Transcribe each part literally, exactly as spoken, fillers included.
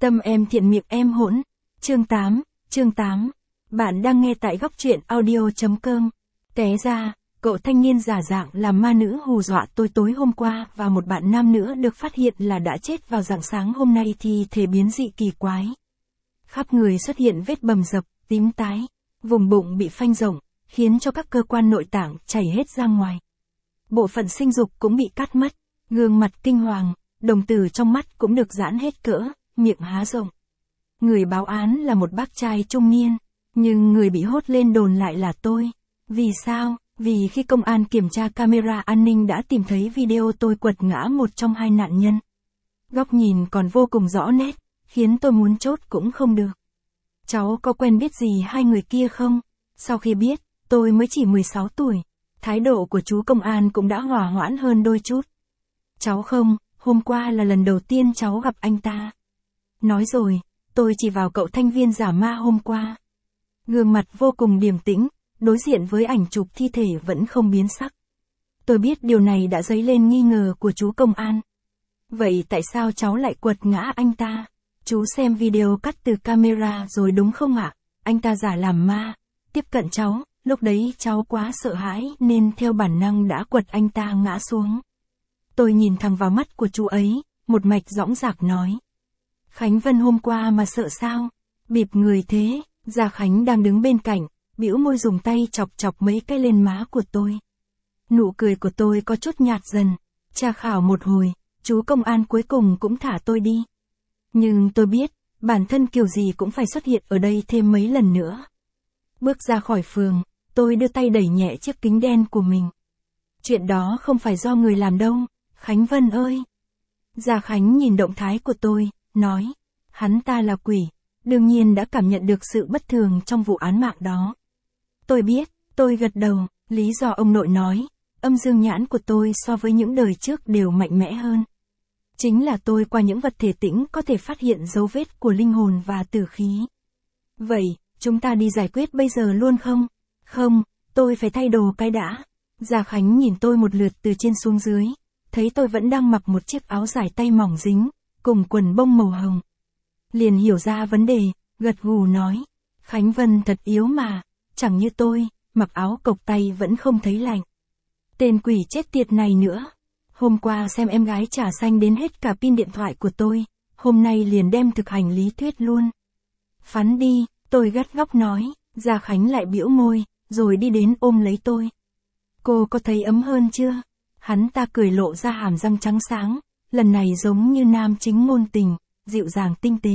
Tâm em thiện miệng em hỗn. Chương tám, chương tám. Bạn đang nghe tại góc truyện audio.com. Té ra, cậu thanh niên giả dạng làm ma nữ hù dọa tôi tối hôm qua và một bạn nam nữa được phát hiện là đã chết vào rạng sáng hôm nay thì thể biến dị kỳ quái. Khắp người xuất hiện vết bầm dập, tím tái, vùng bụng bị phanh rộng, khiến cho các cơ quan nội tạng chảy hết ra ngoài. Bộ phận sinh dục cũng bị cắt mất, gương mặt kinh hoàng, đồng tử trong mắt cũng được giãn hết cỡ, miệng há rộng. Người báo án là một bác trai trung niên, nhưng người bị hốt lên đồn lại là tôi. Vì sao? Vì khi công an kiểm tra camera an ninh đã tìm thấy video tôi quật ngã một trong hai nạn nhân. Góc nhìn còn vô cùng rõ nét, khiến tôi muốn chốt cũng không được. Cháu có quen biết gì hai người kia không? Sau khi biết, tôi mới chỉ mười sáu tuổi, thái độ của chú công an cũng đã hòa hoãn hơn đôi chút. Cháu không, hôm qua là lần đầu tiên cháu gặp anh ta. Nói rồi, tôi chỉ vào cậu thanh viên giả ma hôm qua. Gương mặt vô cùng điềm tĩnh, đối diện với ảnh chụp thi thể vẫn không biến sắc. Tôi biết điều này đã dấy lên nghi ngờ của chú công an. Vậy tại sao cháu lại quật ngã anh ta? Chú xem video cắt từ camera rồi đúng không ạ? Anh ta giả làm ma, tiếp cận cháu, lúc đấy cháu quá sợ hãi nên theo bản năng đã quật anh ta ngã xuống. Tôi nhìn thẳng vào mắt của chú ấy, một mạch dõng dạc nói. Khánh Vân hôm qua mà sợ sao? Bịp người thế. Gia Khánh đang đứng bên cạnh, bĩu môi dùng tay chọc chọc mấy cái lên má của tôi. Nụ cười của tôi có chút nhạt dần. Tra khảo một hồi, chú công an cuối cùng cũng thả tôi đi. Nhưng tôi biết, bản thân kiểu gì cũng phải xuất hiện ở đây thêm mấy lần nữa. Bước ra khỏi phường, tôi đưa tay đẩy nhẹ chiếc kính đen của mình. Chuyện đó không phải do người làm đâu, Khánh Vân ơi. Gia Khánh nhìn động thái của tôi, nói, hắn ta là quỷ, đương nhiên đã cảm nhận được sự bất thường trong vụ án mạng đó. Tôi biết, tôi gật đầu, lý do ông nội nói, âm dương nhãn của tôi so với những đời trước đều mạnh mẽ hơn. Chính là tôi qua những vật thể tĩnh có thể phát hiện dấu vết của linh hồn và tử khí. Vậy, chúng ta đi giải quyết bây giờ luôn không? Không, tôi phải thay đồ cái đã. Gia Khánh nhìn tôi một lượt từ trên xuống dưới, thấy tôi vẫn đang mặc một chiếc áo dài tay mỏng dính, cùng quần bông màu hồng. Liền hiểu ra vấn đề, gật gù nói, Khánh Vân thật yếu mà, chẳng như tôi, mặc áo cộc tay vẫn không thấy lạnh. Tên quỷ chết tiệt này nữa. Hôm qua xem em gái trà xanh đến hết cả pin điện thoại của tôi, hôm nay liền đem thực hành lý thuyết luôn. Phắn đi, tôi gắt góc nói, Gia Khánh lại bĩu môi, rồi đi đến ôm lấy tôi. Cô có thấy ấm hơn chưa? Hắn ta cười lộ ra hàm răng trắng sáng, lần này giống như nam chính ngôn tình, dịu dàng tinh tế.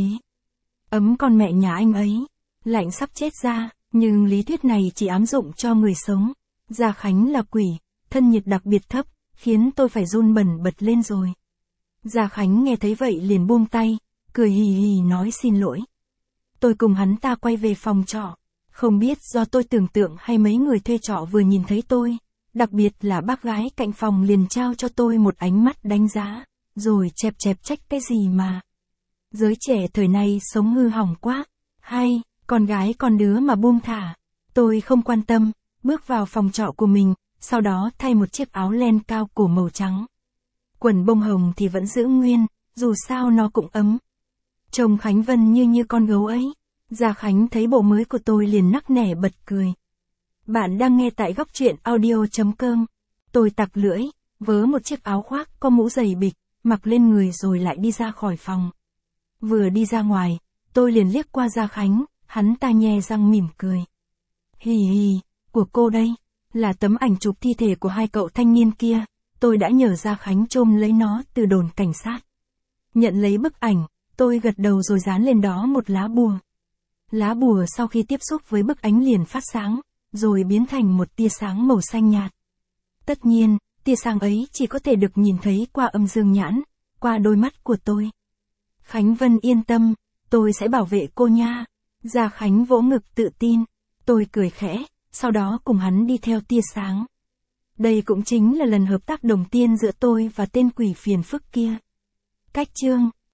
Ấm con mẹ nhà anh ấy, lạnh sắp chết ra, nhưng lý thuyết này chỉ ám dụng cho người sống. Gia Khánh là quỷ, thân nhiệt đặc biệt thấp, khiến tôi phải run bần bật lên rồi. Gia Khánh nghe thấy vậy liền buông tay, cười hì hì nói xin lỗi. Tôi cùng hắn ta quay về phòng trọ, không biết do tôi tưởng tượng hay mấy người thuê trọ vừa nhìn thấy tôi, đặc biệt là bác gái cạnh phòng liền trao cho tôi một ánh mắt đánh giá, rồi chẹp chẹp trách cái gì mà. Giới trẻ thời nay sống hư hỏng quá, hay, con gái con đứa mà buông thả. Tôi không quan tâm, bước vào phòng trọ của mình, sau đó thay một chiếc áo len cao cổ màu trắng. Quần bông hồng thì vẫn giữ nguyên, dù sao nó cũng ấm. Trông Khánh Vân như như con gấu ấy. Gia Khánh thấy bộ mới của tôi liền nắc nẻ bật cười. Bạn đang nghe tại góc truyện audio.com. Tôi tặc lưỡi, vớ một chiếc áo khoác có mũ dày bịch, mặc lên người rồi lại đi ra khỏi phòng. Vừa đi ra ngoài, tôi liền liếc qua Gia Khánh, hắn ta nhe răng mỉm cười. Hì hì, của cô đây, là tấm ảnh chụp thi thể của hai cậu thanh niên kia, tôi đã nhờ Gia Khánh chôm lấy nó từ đồn cảnh sát. Nhận lấy bức ảnh, tôi gật đầu rồi dán lên đó một lá bùa. Lá bùa sau khi tiếp xúc với bức ánh liền phát sáng, rồi biến thành một tia sáng màu xanh nhạt. Tất nhiên, tia sáng ấy chỉ có thể được nhìn thấy qua âm dương nhãn, qua đôi mắt của tôi. Khánh Vân yên tâm, tôi sẽ bảo vệ cô nha. Gia Khánh vỗ ngực tự tin, tôi cười khẽ, sau đó cùng hắn đi theo tia sáng. Đây cũng chính là lần hợp tác đồng tiên giữa tôi và tên quỷ phiền phức kia. Cách chương